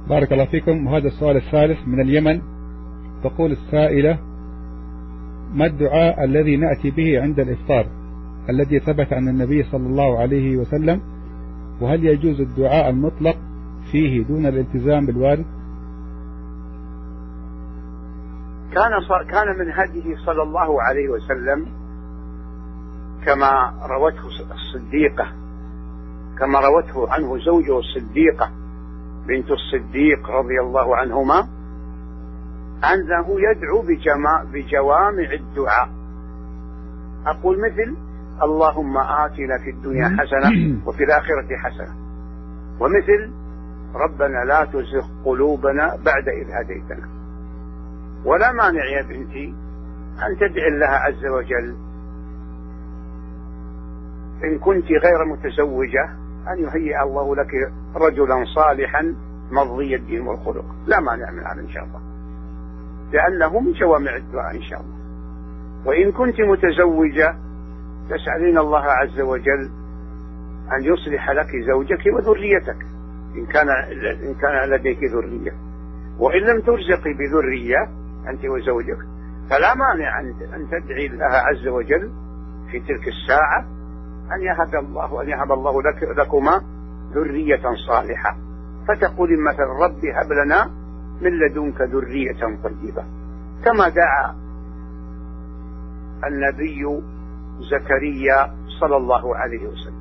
بارك الله فيكم. وهذا السؤال الثالث من اليمن. تقول السائلة: ما الدعاء الذي نأتي به عند الإفطار الذي ثبت عن النبي صلى الله عليه وسلم، وهل يجوز الدعاء المطلق فيه دون الالتزام بالوارد؟ كان من هديه صلى الله عليه وسلم كما روته عنه زوجه الصديقة بنت الصديق رضي الله عنهما، أنه يدعو بجوامع الدعاء. أقول مثل: اللهم آتنا في الدنيا حسنة وفي الآخرة حسنة، ومثل: ربنا لا تزغ قلوبنا بعد إذ هديتنا. ولا مانع يا بنتي أن تدعي الله عز وجل إن كنت غير متزوجة أن يهيئ الله لك رجلا صالحا مرضي الدين والخلق، لا مانع من هذا إن شاء الله، لأنه من جوامع الدعاء إن شاء الله. وإن كنت متزوجة تسألين الله عز وجل أن يصلح لك زوجك وذريتك إن كان لديك ذرية، وإن لم ترزقي بذرية أنت وزوجك فلا مانع أن تدعي الله عز وجل في تلك الساعة أن يهب الله لكما ذرية صالحة، فتقول مثلا: ربي هب لنا من لدنك ذرية طيبة، كما دعا النبي زكريا صلى الله عليه وسلم.